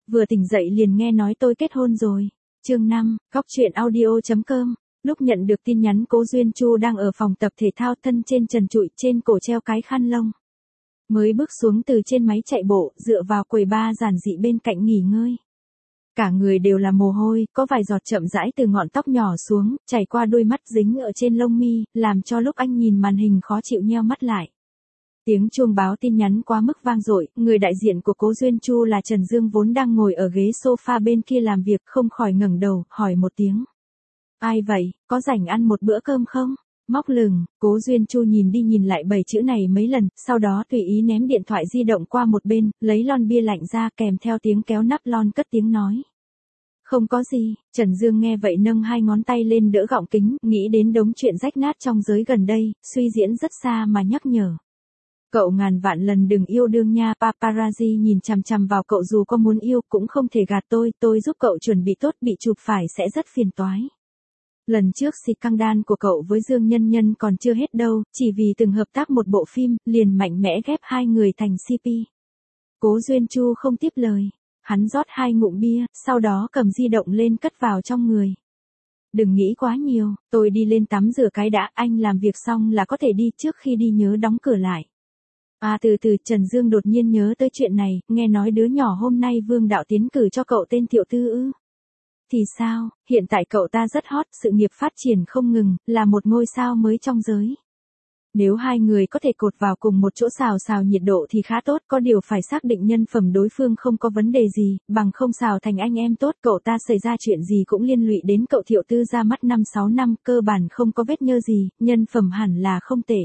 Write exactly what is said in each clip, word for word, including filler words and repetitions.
Vừa tỉnh dậy liền nghe nói tôi kết hôn rồi. Chương năm, góc truyện audio chấm com. Lúc nhận được tin nhắn Cố Duyên Chu đang ở phòng tập thể thao, thân trên trần trụi, trên cổ treo cái khăn lông. Mới bước xuống từ trên máy chạy bộ, dựa vào quầy bar giản dị bên cạnh nghỉ ngơi. Cả người đều là mồ hôi, có vài giọt chậm rãi từ ngọn tóc nhỏ xuống, chảy qua đôi mắt dính ở trên lông mi, làm cho lúc anh nhìn màn hình khó chịu nheo mắt lại. Tiếng chuông báo tin nhắn quá mức vang dội, người đại diện của Cố Duyên Chu là Trần Dương vốn đang ngồi ở ghế sofa bên kia làm việc, không khỏi ngẩng đầu, hỏi một tiếng. Ai vậy, có rảnh ăn một bữa cơm không? Móc lừng, Cố Duyên Chu nhìn đi nhìn lại bảy chữ này mấy lần, sau đó tùy ý ném điện thoại di động qua một bên, lấy lon bia lạnh ra kèm theo tiếng kéo nắp lon cất tiếng nói. Không có gì. Trần Dương nghe vậy nâng hai ngón tay lên đỡ gọng kính, nghĩ đến đống chuyện rách nát trong giới gần đây, suy diễn rất xa mà nhắc nhở. Cậu ngàn vạn lần đừng yêu đương nha, paparazzi nhìn chằm chằm vào cậu dù có muốn yêu cũng không thể gạt tôi, tôi giúp cậu chuẩn bị tốt, bị chụp phải sẽ rất phiền toái. Lần trước scandal của cậu với Dương Nhân Nhân còn chưa hết đâu, chỉ vì từng hợp tác một bộ phim, liền mạnh mẽ ghép hai người thành xê pê. Cố Duyên Chu không tiếp lời, hắn rót hai ngụm bia, sau đó cầm di động lên cất vào trong người. Đừng nghĩ quá nhiều, tôi đi lên tắm rửa cái đã, anh làm việc xong là có thể đi, trước khi đi nhớ đóng cửa lại. À từ từ, Trần Dương đột nhiên nhớ tới chuyện này, nghe nói đứa nhỏ hôm nay Vương Đạo tiến cử cho cậu tên Thiệu Tư ư. Thì sao, hiện tại cậu ta rất hot, sự nghiệp phát triển không ngừng, là một ngôi sao mới trong giới. Nếu hai người có thể cột vào cùng một chỗ xào xào nhiệt độ thì khá tốt, có điều phải xác định nhân phẩm đối phương không có vấn đề gì, bằng không xào thành anh em tốt, cậu ta xảy ra chuyện gì cũng liên lụy đến cậu. Thiệu Tư ra mắt năm sáu năm, cơ bản không có vết nhơ gì, nhân phẩm hẳn là không tệ.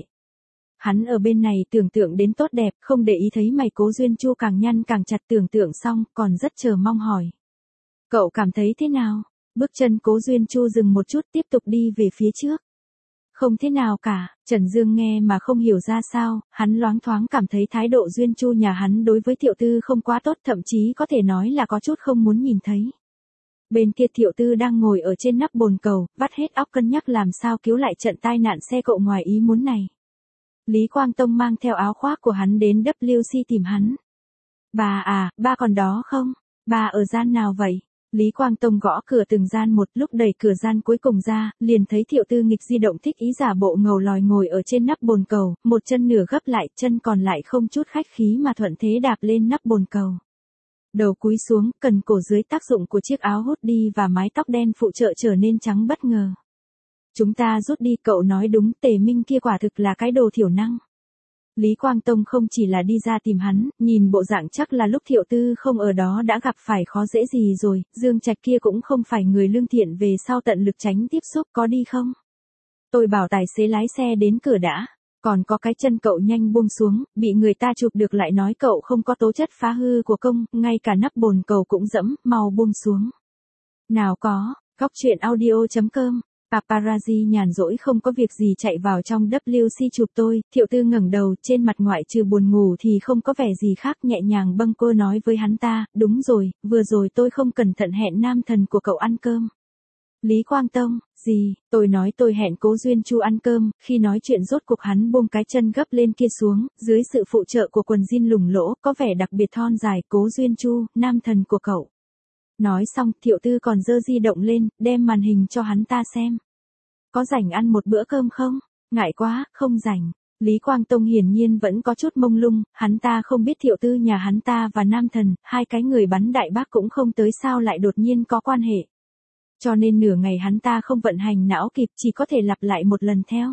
Hắn ở bên này tưởng tượng đến tốt đẹp, không để ý thấy mày Cố Duyên Chu càng nhăn càng chặt, tưởng tượng xong, còn rất chờ mong hỏi. Cậu cảm thấy thế nào? Bước chân Cố Duyên Chu dừng một chút, tiếp tục đi về phía trước. Không thế nào cả, Trần Dương nghe mà không hiểu ra sao, hắn loáng thoáng cảm thấy thái độ Duyên Chu nhà hắn đối với Thiệu Tư không quá tốt, thậm chí có thể nói là có chút không muốn nhìn thấy. Bên kia Thiệu Tư đang ngồi ở trên nắp bồn cầu, vắt hết óc cân nhắc làm sao cứu lại trận tai nạn xe cộ ngoài ý muốn này. Lý Quang Tông mang theo áo khoác của hắn đến vê kép xê tìm hắn. Bà à, ba còn đó không? Bà ở gian nào vậy? Lý Quang Tông gõ cửa từng gian một, lúc đẩy cửa gian cuối cùng ra, liền thấy Thiệu Tư nghịch di động thích ý giả bộ ngầu lòi ngồi ở trên nắp bồn cầu, một chân nửa gấp lại, chân còn lại không chút khách khí mà thuận thế đạp lên nắp bồn cầu. Đầu cúi xuống, cần cổ dưới tác dụng của chiếc áo hoodie và mái tóc đen phụ trợ trở nên trắng bất ngờ. Chúng ta rút đi, cậu nói đúng, Tề Minh kia quả thực là cái đồ thiểu năng. Lý Quang Tông không chỉ là đi ra tìm hắn, nhìn bộ dạng chắc là lúc Thiệu Tư không ở đó đã gặp phải khó dễ gì rồi, Dương Trạch kia cũng không phải người lương thiện, về sau tận lực tránh tiếp xúc, có đi không? Tôi bảo tài xế lái xe đến cửa đã, còn có cái chân cậu nhanh buông xuống, bị người ta chụp được lại nói cậu không có tố chất phá hư của công, ngay cả nắp bồn cầu cũng dẫm, mau buông xuống. Nào có, góc truyện audio chấm com. Paparazzi nhàn rỗi không có việc gì chạy vào trong vê kép xê chụp tôi, Thiệu Tư ngẩng đầu, trên mặt ngoại trừ buồn ngủ thì không có vẻ gì khác, nhẹ nhàng bâng quơ nói với hắn ta, đúng rồi, vừa rồi tôi không cẩn thận hẹn nam thần của cậu ăn cơm. Lý Quang Tông, gì, tôi nói tôi hẹn Cố Duyên Chu ăn cơm, khi nói chuyện rốt cục hắn buông cái chân gấp lên kia xuống, dưới sự phụ trợ của quần jean lủng lỗ, có vẻ đặc biệt thon dài, Cố Duyên Chu, nam thần của cậu. Nói xong, Thiệu Tư còn giơ di động lên, đem màn hình cho hắn ta xem. Có rảnh ăn một bữa cơm không? Ngại quá, không rảnh. Lý Quang Tông hiển nhiên vẫn có chút mông lung, hắn ta không biết Thiệu Tư nhà hắn ta và nam thần, hai cái người bắn đại bác cũng không tới sao lại đột nhiên có quan hệ. Cho nên nửa ngày hắn ta không vận hành não kịp, chỉ có thể lặp lại một lần theo.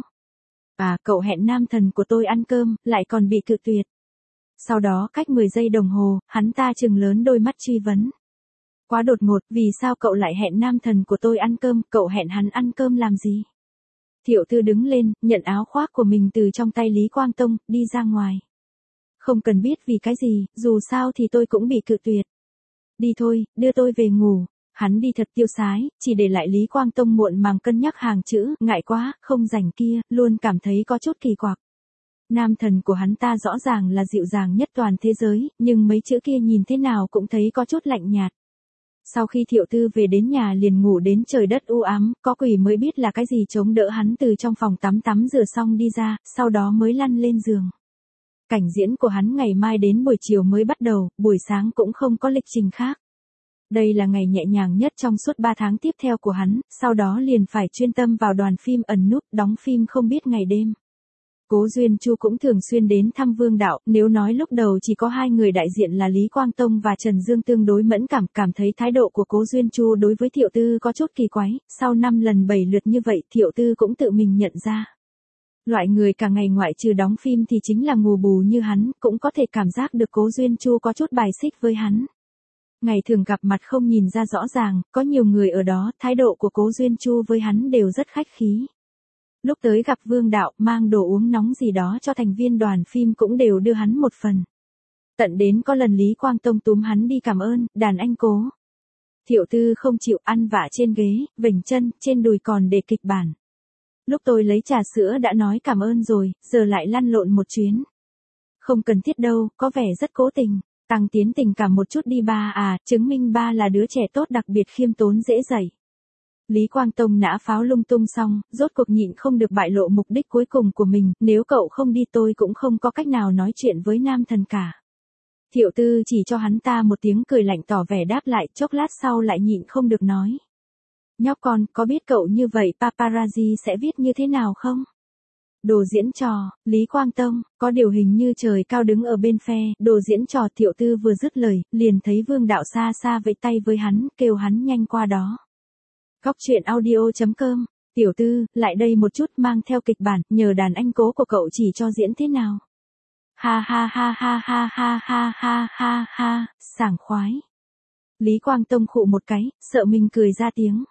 À, cậu hẹn nam thần của tôi ăn cơm, lại còn bị cự tuyệt. Sau đó cách mười giây đồng hồ, hắn ta trừng lớn đôi mắt truy vấn. Quá đột ngột, vì sao cậu lại hẹn nam thần của tôi ăn cơm, cậu hẹn hắn ăn cơm làm gì? Thiệu Tư đứng lên, nhận áo khoác của mình từ trong tay Lý Quang Tông, đi ra ngoài. Không cần biết vì cái gì, dù sao thì tôi cũng bị cự tuyệt. Đi thôi, đưa tôi về ngủ. Hắn đi thật tiêu sái, chỉ để lại Lý Quang Tông muộn màng cân nhắc hàng chữ, ngại quá, không rảnh kia, luôn cảm thấy có chút kỳ quặc. Nam thần của hắn ta rõ ràng là dịu dàng nhất toàn thế giới, nhưng mấy chữ kia nhìn thế nào cũng thấy có chút lạnh nhạt. Sau khi Thiệu Tư về đến nhà liền ngủ đến trời đất u ám, có quỷ mới biết là cái gì chống đỡ hắn từ trong phòng tắm tắm rửa xong đi ra, sau đó mới lăn lên giường. Cảnh diễn của hắn ngày mai đến buổi chiều mới bắt đầu, buổi sáng cũng không có lịch trình khác. Đây là ngày nhẹ nhàng nhất trong suốt ba tháng tiếp theo của hắn, sau đó liền phải chuyên tâm vào đoàn phim ẩn núp, đóng phim không biết ngày đêm. Cố Duyên Chu cũng thường xuyên đến thăm Vương Đạo, nếu nói lúc đầu chỉ có hai người đại diện là Lý Quang Tông và Trần Dương tương đối mẫn cảm, cảm thấy thái độ của Cố Duyên Chu đối với Thiệu Tư có chút kỳ quái, sau năm lần bảy lượt như vậy Thiệu Tư cũng tự mình nhận ra. Loại người cả ngày ngoại trừ đóng phim thì chính là ngù bù như hắn, cũng có thể cảm giác được Cố Duyên Chu có chút bài xích với hắn. Ngày thường gặp mặt không nhìn ra rõ ràng, có nhiều người ở đó, thái độ của Cố Duyên Chu với hắn đều rất khách khí. Lúc tới gặp Vương Đạo, mang đồ uống nóng gì đó cho thành viên đoàn phim cũng đều đưa hắn một phần. Tận đến có lần Lý Quang Tông túm hắn đi cảm ơn, đàn anh Cố. Thiệu Tư không chịu, ăn vạ trên ghế, vểnh chân, trên đùi còn để kịch bản. Lúc tôi lấy trà sữa đã nói cảm ơn rồi, giờ lại lăn lộn một chuyến. Không cần thiết đâu, có vẻ rất cố tình. Tăng tiến tình cảm một chút đi ba à, chứng minh ba là đứa trẻ tốt đặc biệt khiêm tốn dễ dạy. Lý Quang Tông nã pháo lung tung xong, rốt cuộc nhịn không được bại lộ mục đích cuối cùng của mình, nếu cậu không đi tôi cũng không có cách nào nói chuyện với nam thần cả. Thiệu Tư chỉ cho hắn ta một tiếng cười lạnh tỏ vẻ đáp lại, chốc lát sau lại nhịn không được nói. Nhóc con, có biết cậu như vậy paparazzi sẽ viết như thế nào không? Đồ diễn trò, Lý Quang Tông, có điều hình như trời cao đứng ở bên phe, đồ diễn trò. Thiệu Tư vừa dứt lời, liền thấy Vương Đạo xa xa vẫy tay với hắn, kêu hắn nhanh qua đó. Góc truyện audio chấm com, Tiểu Tư, lại đây một chút, mang theo kịch bản, nhờ đàn anh Cố của cậu chỉ cho diễn thế nào. Ha ha ha ha ha ha ha ha ha ha, sảng khoái. Lý Quang Tông khụ một cái, sợ mình cười ra tiếng.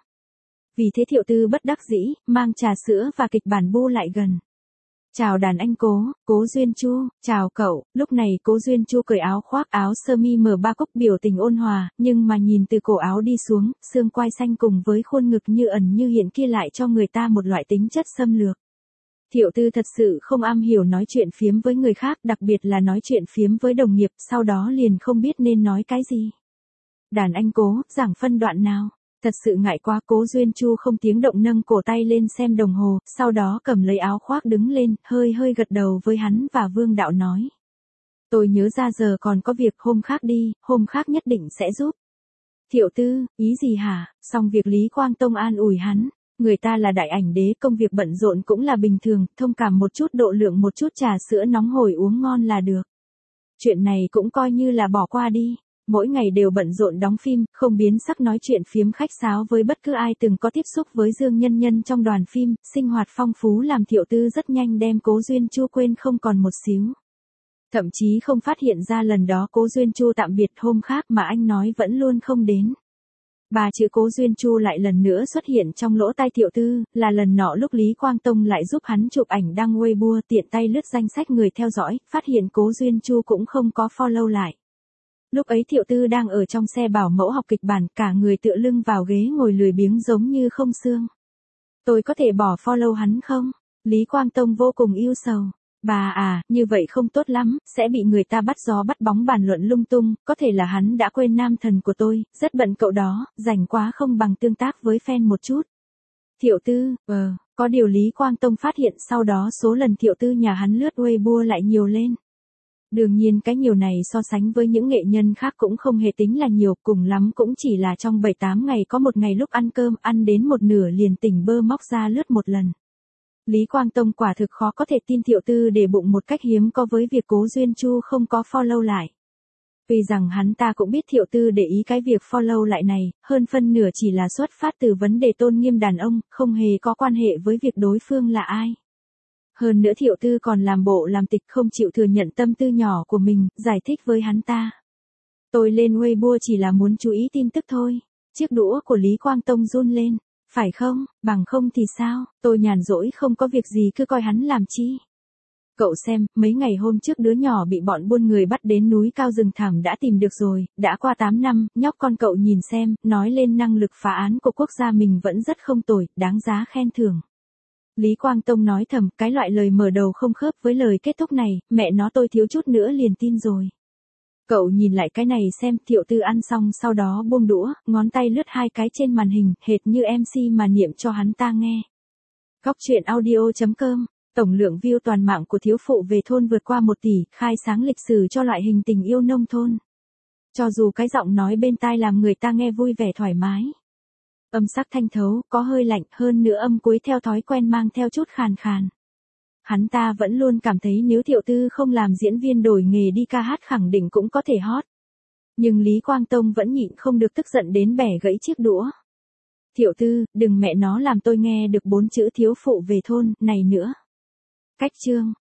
Vì thế Thiệu Tư bất đắc dĩ, mang trà sữa và kịch bản bu lại gần. Chào đàn anh Cố, Cố Duyên Chu, chào cậu. Lúc này Cố Duyên Chu cởi áo khoác áo sơ mi mở ba cúc biểu tình ôn hòa, nhưng mà nhìn từ cổ áo đi xuống, xương quai xanh cùng với khuôn ngực như ẩn như hiện kia lại cho người ta một loại tính chất xâm lược. Thiệu Tư thật sự không am hiểu nói chuyện phiếm với người khác, đặc biệt là nói chuyện phiếm với đồng nghiệp, sau đó liền không biết nên nói cái gì. Đàn anh Cố, giảng phân đoạn nào? Thật sự ngại quá. Cố Duyên Chu không tiếng động nâng cổ tay lên xem đồng hồ, sau đó cầm lấy áo khoác đứng lên, hơi hơi gật đầu với hắn và Vương Đạo nói. Tôi nhớ ra giờ còn có việc, hôm khác đi, hôm khác nhất định sẽ giúp. Thiệu Tư, ý gì hả? Xong việc Lý Quang Tông an ủi hắn. Người ta là đại ảnh đế, công việc bận rộn cũng là bình thường, thông cảm một chút, độ lượng một chút trà sữa nóng hổi uống ngon là được. Chuyện này cũng coi như là bỏ qua đi. Mỗi ngày đều bận rộn đóng phim, không biến sắc nói chuyện phiếm khách sáo với bất cứ ai từng có tiếp xúc với Dương Nhân Nhân trong đoàn phim, sinh hoạt phong phú làm Thiệu Tư rất nhanh đem Cố Duyên Chu quên không còn một xíu. Thậm chí không phát hiện ra lần đó Cố Duyên Chu tạm biệt hôm khác mà anh nói vẫn luôn không đến. Ba chữ Cố Duyên Chu lại lần nữa xuất hiện trong lỗ tai Thiệu Tư, là lần nọ lúc Lý Quang Tông lại giúp hắn chụp ảnh đăng Weibo, tiện tay lướt danh sách người theo dõi, phát hiện Cố Duyên Chu cũng không có follow lại. Lúc ấy Thiệu Tư đang ở trong xe bảo mẫu học kịch bản, cả người tựa lưng vào ghế ngồi lười biếng giống như không xương. Tôi có thể bỏ follow hắn không? Lý Quang Tông vô cùng ưu sầu. Bà à, như vậy không tốt lắm, sẽ bị người ta bắt gió bắt bóng bàn luận lung tung, có thể là hắn đã quên nam thần của tôi, rất bận cậu đó, rảnh quá không bằng tương tác với fan một chút. Thiệu Tư, ờ, có điều Lý Quang Tông phát hiện sau đó số lần Thiệu Tư nhà hắn lướt Weibo lại nhiều lên. Đương nhiên cái nhiều này so sánh với những nghệ nhân khác cũng không hề tính là nhiều, cùng lắm cũng chỉ là trong bảy tám ngày có một ngày lúc ăn cơm ăn đến một nửa liền tỉnh bơ móc ra lướt một lần. Lý Quang Tông quả thực khó có thể tin Thiệu Tư để bụng một cách hiếm có với việc Cố Duyên Chu không có follow lại. Vì rằng hắn ta cũng biết Thiệu Tư để ý cái việc follow lại này, hơn phân nửa chỉ là xuất phát từ vấn đề tôn nghiêm đàn ông, không hề có quan hệ với việc đối phương là ai. Hơn nữa Thiệu Tư còn làm bộ làm tịch không chịu thừa nhận tâm tư nhỏ của mình, giải thích với hắn ta. Tôi lên Weibo chỉ là muốn chú ý tin tức thôi. Chiếc đũa của Lý Quang Tông run lên. Phải không, bằng không thì sao, tôi nhàn rỗi không có việc gì cứ coi hắn làm chi. Cậu xem, mấy ngày hôm trước đứa nhỏ bị bọn buôn người bắt đến núi cao rừng thẳm đã tìm được rồi, đã qua tám năm, nhóc con cậu nhìn xem, nói lên năng lực phá án của quốc gia mình vẫn rất không tồi, đáng giá khen thưởng. Lý Quang Tông nói thầm, cái loại lời mở đầu không khớp với lời kết thúc này, mẹ nó tôi thiếu chút nữa liền tin rồi. Cậu nhìn lại cái này xem, Thiệu Tư ăn xong sau đó buông đũa, ngón tay lướt hai cái trên màn hình, hệt như em xê mà niệm cho hắn ta nghe. Góc truyện audio chấm com, tổng lượng view toàn mạng của thiếu phụ về thôn vượt qua một tỷ, khai sáng lịch sử cho loại hình tình yêu nông thôn. Cho dù cái giọng nói bên tai làm người ta nghe vui vẻ thoải mái. Âm sắc thanh thấu, có hơi lạnh, hơn nữa âm cuối theo thói quen mang theo chút khàn khàn. Hắn ta vẫn luôn cảm thấy nếu Thiệu Tư không làm diễn viên đổi nghề đi ca hát khẳng định cũng có thể hot. Nhưng Lý Quang Tông vẫn nhịn không được tức giận đến bẻ gãy chiếc đũa. Thiệu Tư, đừng mẹ nó làm tôi nghe được bốn chữ thiếu phụ về thôn này nữa. Cách chương.